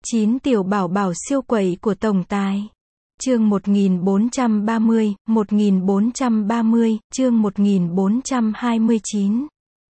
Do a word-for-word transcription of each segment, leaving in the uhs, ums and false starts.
chín tiểu bảo bảo siêu quẩy của tổng tài. Chương một nghìn bốn trăm ba mươi, một nghìn bốn trăm ba mươi, chương một nghìn bốn trăm hai mươi chín.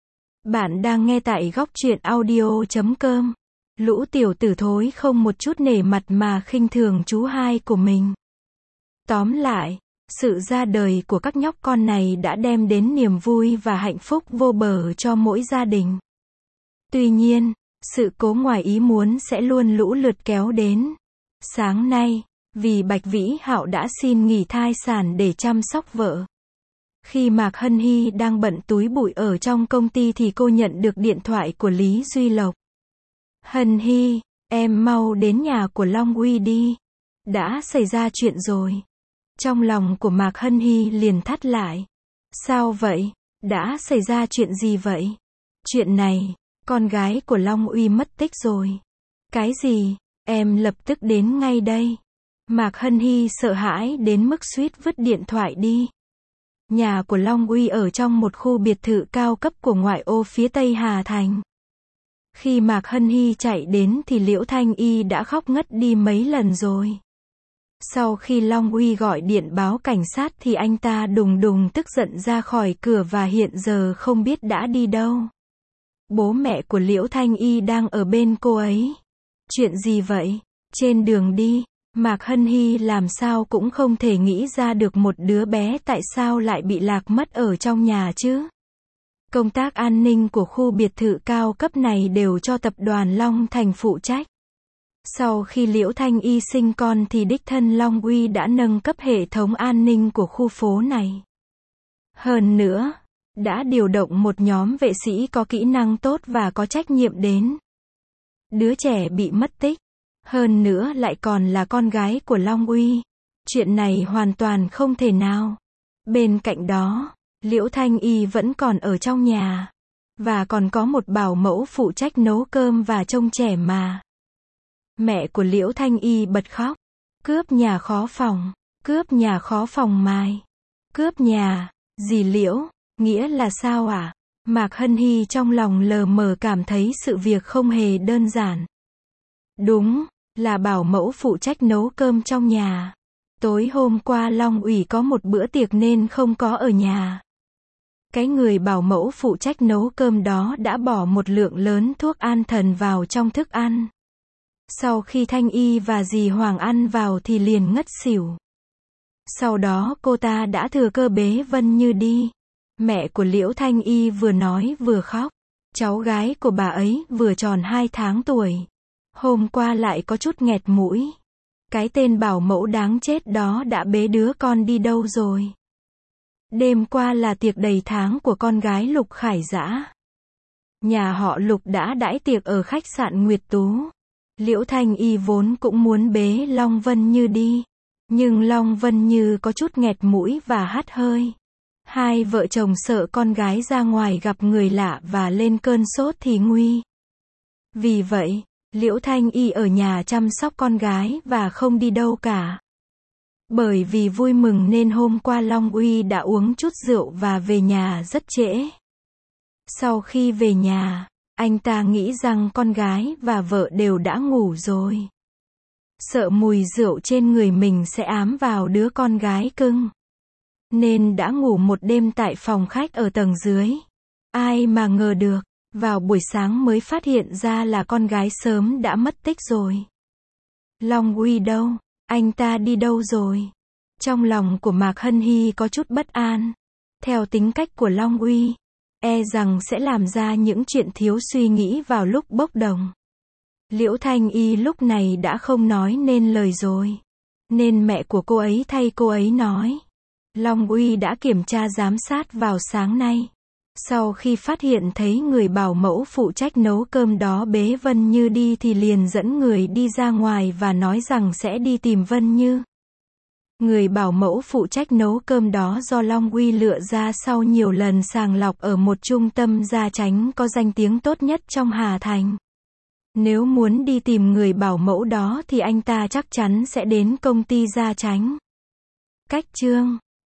Bạn đang nghe tại góc truyện audio chấm com. Lũ tiểu tử thối không một chút nể mặt mà khinh thường chú hai của mình. Tóm lại, sự ra đời của các nhóc con này đã đem đến niềm vui và hạnh phúc vô bờ cho mỗi gia đình. Tuy nhiên, sự cố ngoài ý muốn sẽ luôn lũ lượt kéo đến. Sáng nay, vì Bạch Vĩ Hạo đã xin nghỉ thai sản để chăm sóc vợ. Khi Mạc Hân Hy đang bận túi bụi ở trong công ty thì cô nhận được điện thoại của Lý Duy Lộc. Hân Hy, em mau đến nhà của Long Uy đi. Đã xảy ra chuyện rồi. Trong lòng của Mạc Hân Hy liền thắt lại. Sao vậy? Đã xảy ra chuyện gì vậy? Chuyện này, con gái của Long Uy mất tích rồi. Cái gì? Em lập tức đến ngay đây. Mạc Hân Hy sợ hãi đến mức suýt vứt điện thoại đi. Nhà của Long Uy ở trong một khu biệt thự cao cấp của ngoại ô phía Tây Hà Thành. Khi Mạc Hân Hy chạy đến thì Liễu Thanh Y đã khóc ngất đi mấy lần rồi. Sau khi Long Uy gọi điện báo cảnh sát thì anh ta đùng đùng tức giận ra khỏi cửa và hiện giờ không biết đã đi đâu. Bố mẹ của Liễu Thanh Y đang ở bên cô ấy. Chuyện gì vậy? Trên đường đi, Mạc Hân Hy làm sao cũng không thể nghĩ ra được một đứa bé tại sao lại bị lạc mất ở trong nhà chứ. Công tác an ninh của khu biệt thự cao cấp này đều cho tập đoàn Long Thành phụ trách. Sau khi Liễu Thanh Y sinh con thì đích thân Long Uy đã nâng cấp hệ thống an ninh của khu phố này. Hơn nữa, đã điều động một nhóm vệ sĩ có kỹ năng tốt và có trách nhiệm đến. Đứa trẻ bị mất tích. Hơn nữa lại còn là con gái của Long Uy. Chuyện này hoàn toàn không thể nào. Bên cạnh đó, Liễu Thanh Y vẫn còn ở trong nhà. Và còn có một bảo mẫu phụ trách nấu cơm và trông trẻ mà. Mẹ của Liễu Thanh Y bật khóc. Cướp nhà khó phòng. Cướp nhà khó phòng mài. Cướp nhà. Dì Liễu, nghĩa là sao à? Mạc Hân Hy trong lòng lờ mờ cảm thấy sự việc không hề đơn giản. Đúng, là bảo mẫu phụ trách nấu cơm trong nhà. Tối hôm qua Long Ủy có một bữa tiệc nên không có ở nhà. Cái người bảo mẫu phụ trách nấu cơm đó đã bỏ một lượng lớn thuốc an thần vào trong thức ăn. Sau khi Thanh Y và dì Hoàng ăn vào thì liền ngất xỉu. Sau đó cô ta đã thừa cơ bế Vân Như đi. Mẹ của Liễu Thanh Y vừa nói vừa khóc. Cháu gái của bà ấy vừa tròn hai tháng tuổi. Hôm qua lại có chút nghẹt mũi. Cái tên bảo mẫu đáng chết đó đã bế đứa con đi đâu rồi? Đêm qua là tiệc đầy tháng của con gái Lục Khải Dã. Nhà họ Lục đã đãi tiệc ở khách sạn Nguyệt Tú. Liễu Thanh Y vốn cũng muốn bế Long Vân Như đi. Nhưng Long Vân Như có chút nghẹt mũi và hắt hơi. Hai vợ chồng sợ con gái ra ngoài gặp người lạ và lên cơn sốt thì nguy. Vì vậy, Liễu Thanh Y ở nhà chăm sóc con gái và không đi đâu cả. Bởi vì vui mừng nên hôm qua Long Uy đã uống chút rượu và về nhà rất trễ. Sau khi về nhà, anh ta nghĩ rằng con gái và vợ đều đã ngủ rồi. Sợ mùi rượu trên người mình sẽ ám vào đứa con gái cưng. Nên đã ngủ một đêm tại phòng khách ở tầng dưới. Ai mà ngờ được, vào buổi sáng mới phát hiện ra là con gái sớm đã mất tích rồi. Long Uy đâu? Anh ta đi đâu rồi? Trong lòng của Mạc Hân Hy có chút bất an. Theo tính cách của Long Uy, e rằng sẽ làm ra những chuyện thiếu suy nghĩ vào lúc bốc đồng. Liễu Thanh Y lúc này đã không nói nên lời rồi. Nên mẹ của cô ấy thay cô ấy nói. Long Uy đã kiểm tra giám sát vào sáng nay. Sau khi phát hiện thấy người bảo mẫu phụ trách nấu cơm đó bế Vân Như đi thì liền dẫn người đi ra ngoài và nói rằng sẽ đi tìm Vân Như. Người bảo mẫu phụ trách nấu cơm đó do Long Uy lựa ra sau nhiều lần sàng lọc ở một trung tâm gia chánh có danh tiếng tốt nhất trong Hà Thành. Nếu muốn đi tìm người bảo mẫu đó thì anh ta chắc chắn sẽ đến công ty gia chánh. Cách chương